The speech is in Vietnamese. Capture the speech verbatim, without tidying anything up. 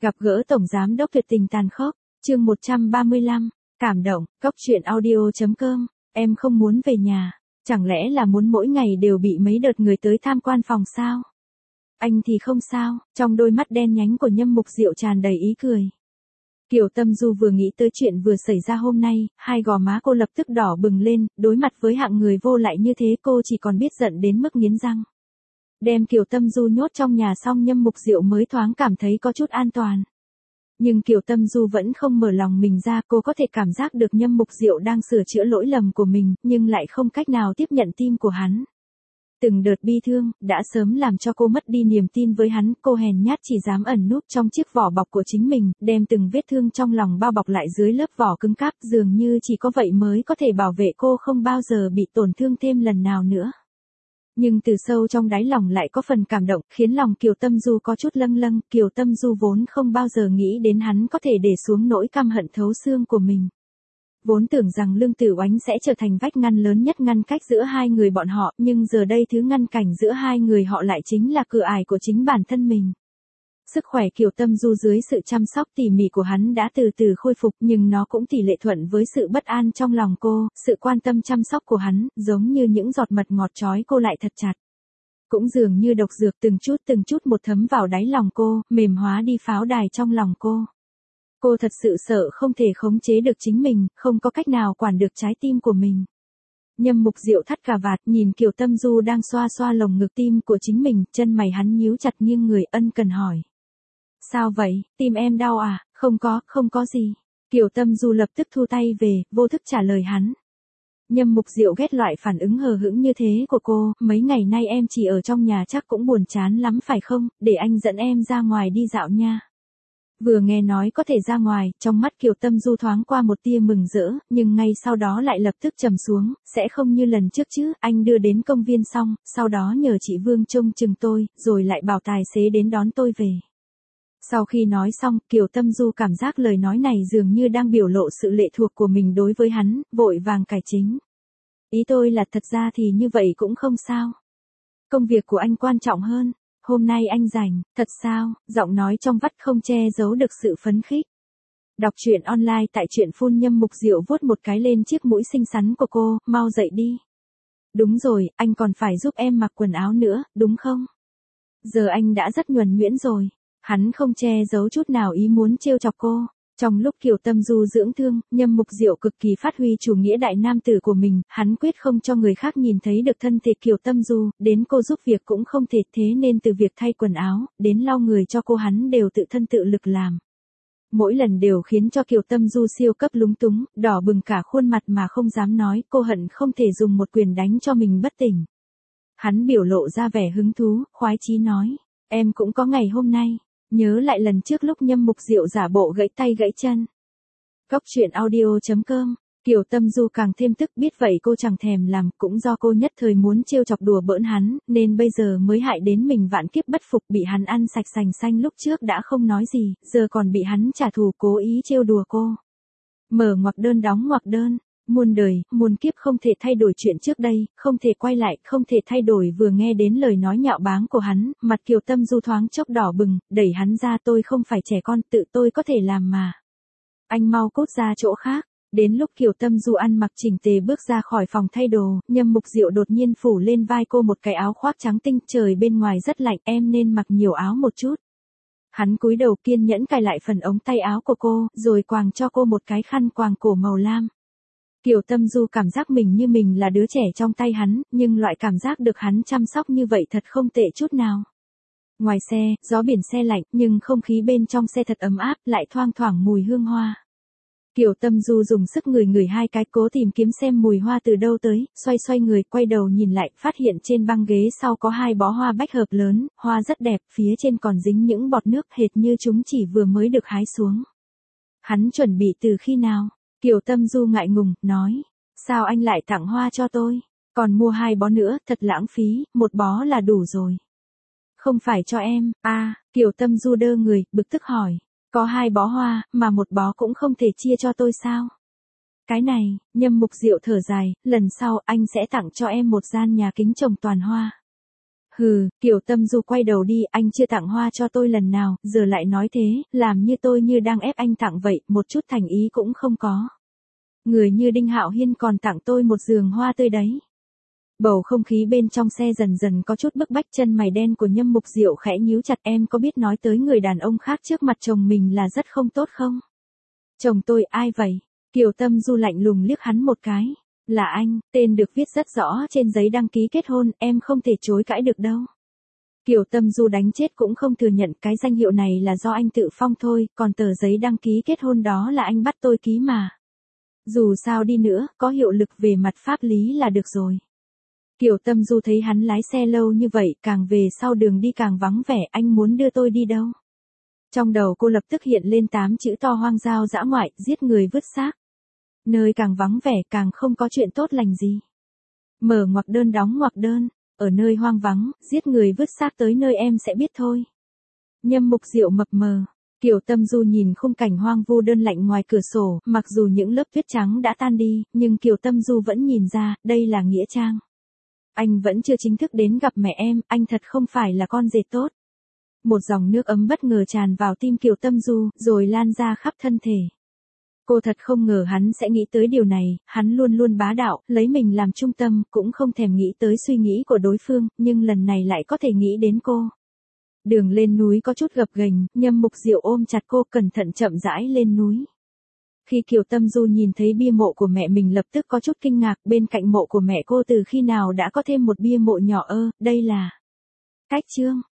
Gặp gỡ Tổng Giám đốc tuyệt tình tàn khốc, chương một trăm ba mươi lăm, cảm động, cốc truyện audio chấm com, em không muốn về nhà, chẳng lẽ là muốn mỗi ngày đều bị mấy đợt người tới tham quan phòng sao? Anh thì không sao, trong đôi mắt đen nhánh của Nhâm Mục Diệu tràn đầy ý cười. Kiều Tâm Du vừa nghĩ tới chuyện vừa xảy ra hôm nay, hai gò má cô lập tức đỏ bừng lên, đối mặt với hạng người vô lại như thế cô chỉ còn biết giận đến mức nghiến răng. Đem Kiều Tâm Du nhốt trong nhà xong Nhâm Mục Diệu mới thoáng cảm thấy có chút an toàn. Nhưng Kiều Tâm Du vẫn không mở lòng mình ra, cô có thể cảm giác được Nhâm Mục Diệu đang sửa chữa lỗi lầm của mình, nhưng lại không cách nào tiếp nhận tim của hắn. Từng đợt bi thương, đã sớm làm cho cô mất đi niềm tin với hắn, cô hèn nhát chỉ dám ẩn núp trong chiếc vỏ bọc của chính mình, đem từng vết thương trong lòng bao bọc lại dưới lớp vỏ cứng cáp, dường như chỉ có vậy mới có thể bảo vệ cô không bao giờ bị tổn thương thêm lần nào nữa. Nhưng từ sâu trong đáy lòng lại có phần cảm động, khiến lòng Kiều Tâm Du có chút lâng lâng, Kiều Tâm Du vốn không bao giờ nghĩ đến hắn có thể để xuống nỗi căm hận thấu xương của mình. Vốn tưởng rằng Lương Tử Oánh sẽ trở thành vách ngăn lớn nhất ngăn cách giữa hai người bọn họ, nhưng giờ đây thứ ngăn cảnh giữa hai người họ lại chính là cửa ải của chính bản thân mình. Sức khỏe Kiều Tâm Du dưới sự chăm sóc tỉ mỉ của hắn đã từ từ khôi phục, nhưng nó cũng tỷ lệ thuận với sự bất an trong lòng cô, sự quan tâm chăm sóc của hắn, giống như những giọt mật ngọt trói cô lại thật chặt. Cũng dường như độc dược từng chút từng chút một thấm vào đáy lòng cô, mềm hóa đi pháo đài trong lòng cô. Cô thật sự sợ không thể khống chế được chính mình, không có cách nào quản được trái tim của mình. Nhâm Mục Diệu thắt cà vạt, nhìn Kiều Tâm Du đang xoa xoa lồng ngực tim của chính mình, chân mày hắn nhíu chặt nghiêng người ân cần hỏi. Sao vậy, tim em đau à? Không có, không có gì. Kiều Tâm Du lập tức thu tay về, vô thức trả lời hắn. Nhâm Mục Diệu ghét loại phản ứng hờ hững như thế của cô, mấy ngày nay em chỉ ở trong nhà chắc cũng buồn chán lắm phải không, để anh dẫn em ra ngoài đi dạo nha. Vừa nghe nói có thể ra ngoài, trong mắt Kiều Tâm Du thoáng qua một tia mừng rỡ, nhưng ngay sau đó lại lập tức trầm xuống, sẽ không như lần trước chứ, anh đưa đến công viên xong, sau đó nhờ chị Vương trông chừng tôi, rồi lại bảo tài xế đến đón tôi về. Sau khi nói xong, Kiều Tâm Du cảm giác lời nói này dường như đang biểu lộ sự lệ thuộc của mình đối với hắn, vội vàng cải chính. Ý tôi là thật ra thì như vậy cũng không sao. Công việc của anh quan trọng hơn. Hôm nay anh rảnh, thật sao? Giọng nói trong vắt không che giấu được sự phấn khích. Đọc truyện online tại truyện phun. Nhâm Mục Diệu vuốt một cái lên chiếc mũi xinh xắn của cô, mau dậy đi. Đúng rồi, anh còn phải giúp em mặc quần áo nữa, đúng không? Giờ anh đã rất nhuần nhuyễn rồi. Hắn không che giấu chút nào ý muốn trêu chọc cô. Trong lúc Kiều Tâm Du dưỡng thương, Nhâm Mục Diệu cực kỳ phát huy chủ nghĩa đại nam tử của mình, hắn quyết không cho người khác nhìn thấy được thân thể Kiều Tâm Du, đến cô giúp việc cũng không thể, thế nên từ việc thay quần áo, đến lau người cho cô hắn đều tự thân tự lực làm. Mỗi lần đều khiến cho Kiều Tâm Du siêu cấp lúng túng, đỏ bừng cả khuôn mặt mà không dám nói, cô hận không thể dùng một quyền đánh cho mình bất tỉnh. Hắn biểu lộ ra vẻ hứng thú, khoái chí nói, em cũng có ngày hôm nay. Nhớ lại lần trước lúc Nhâm Mục Diệu giả bộ gãy tay gãy chân. Cốc truyện audio chấm com, Kiều Tâm Du càng thêm tức, biết vậy cô chẳng thèm làm, cũng do cô nhất thời muốn trêu chọc đùa bỡn hắn, nên bây giờ mới hại đến mình vạn kiếp bất phục, bị hắn ăn sạch sành xanh, lúc trước đã không nói gì, giờ còn bị hắn trả thù cố ý trêu đùa cô. Mở ngoặc đơn đóng ngoặc đơn. Muôn đời, muôn kiếp không thể thay đổi chuyện trước đây, không thể quay lại, không thể thay đổi. Vừa nghe đến lời nói nhạo báng của hắn, mặt Kiều Tâm Du thoáng chốc đỏ bừng, đẩy hắn ra, tôi không phải trẻ con, tự tôi có thể làm mà. Anh mau cút ra chỗ khác. Đến lúc Kiều Tâm Du ăn mặc chỉnh tề bước ra khỏi phòng thay đồ, Nhâm Mục Diệu đột nhiên phủ lên vai cô một cái áo khoác trắng tinh, trời bên ngoài rất lạnh, em nên mặc nhiều áo một chút. Hắn cúi đầu kiên nhẫn cài lại phần ống tay áo của cô, rồi quàng cho cô một cái khăn quàng cổ màu lam. Kiều Tâm Du cảm giác mình như mình là đứa trẻ trong tay hắn, nhưng loại cảm giác được hắn chăm sóc như vậy thật không tệ chút nào. Ngoài xe, gió biển se lạnh, nhưng không khí bên trong xe thật ấm áp, lại thoang thoảng mùi hương hoa. Kiều Tâm Du dùng sức ngửi ngửi hai cái, cố tìm kiếm xem mùi hoa từ đâu tới, xoay xoay người, quay đầu nhìn lại, phát hiện trên băng ghế sau có hai bó hoa bách hợp lớn, hoa rất đẹp, phía trên còn dính những bọt nước hệt như chúng chỉ vừa mới được hái xuống. Hắn chuẩn bị từ khi nào? Kiều Tâm Du ngại ngùng, nói, sao anh lại tặng hoa cho tôi, còn mua hai bó nữa, thật lãng phí, một bó là đủ rồi. Không phải cho em, à, Kiều Tâm Du đơ người, bực tức hỏi, có hai bó hoa, mà một bó cũng không thể chia cho tôi sao? Cái này, Nhâm Mục Diệu thở dài, lần sau anh sẽ tặng cho em một gian nhà kính trồng toàn hoa. Hừ, Kiều Tâm Du quay đầu đi, anh chưa tặng hoa cho tôi lần nào, giờ lại nói thế, làm như tôi như đang ép anh tặng vậy, một chút thành ý cũng không có. Người như Đinh Hạo Hiên còn tặng tôi một giường hoa tươi đấy. Bầu không khí bên trong xe dần dần có chút bức bách, chân mày đen của Nhâm Mục Diệu khẽ nhíu chặt. Em có biết nói tới người đàn ông khác trước mặt chồng mình là rất không tốt không? Chồng tôi ai vậy? Kiều Tâm Du lạnh lùng liếc hắn một cái. Là anh, tên được viết rất rõ trên giấy đăng ký kết hôn, em không thể chối cãi được đâu. Kiều Tâm Du đánh chết cũng không thừa nhận cái danh hiệu này là do anh tự phong thôi, còn tờ giấy đăng ký kết hôn đó là anh bắt tôi ký mà. Dù sao đi nữa, có hiệu lực về mặt pháp lý là được rồi. Kiều Tâm Du thấy hắn lái xe lâu như vậy, càng về sau đường đi càng vắng vẻ, anh muốn đưa tôi đi đâu? Trong đầu cô lập tức hiện lên tám chữ to: hoang giao dã ngoại, giết người vứt xác. Nơi càng vắng vẻ càng không có chuyện tốt lành gì. Mở ngoặc đơn đóng ngoặc đơn, ở nơi hoang vắng, giết người vứt xác tới nơi em sẽ biết thôi. Nhâm Mục Diệu mập mờ. Kiều Tâm Du nhìn khung cảnh hoang vu đơn lạnh ngoài cửa sổ, mặc dù những lớp tuyết trắng đã tan đi, nhưng Kiều Tâm Du vẫn nhìn ra, đây là nghĩa trang. Anh vẫn chưa chính thức đến gặp mẹ em, anh thật không phải là con rể tốt. Một dòng nước ấm bất ngờ tràn vào tim Kiều Tâm Du, rồi lan ra khắp thân thể. Cô thật không ngờ hắn sẽ nghĩ tới điều này, hắn luôn luôn bá đạo, lấy mình làm trung tâm, cũng không thèm nghĩ tới suy nghĩ của đối phương, nhưng lần này lại có thể nghĩ đến cô. Đường lên núi có chút gập ghềnh, Nhâm Mục Diệu ôm chặt cô, cẩn thận chậm rãi lên núi. Khi Kiều Tâm Du nhìn thấy bia mộ của mẹ mình lập tức có chút kinh ngạc, bên cạnh mộ của mẹ cô từ khi nào đã có thêm một bia mộ nhỏ ơ, đây là Cách Trương.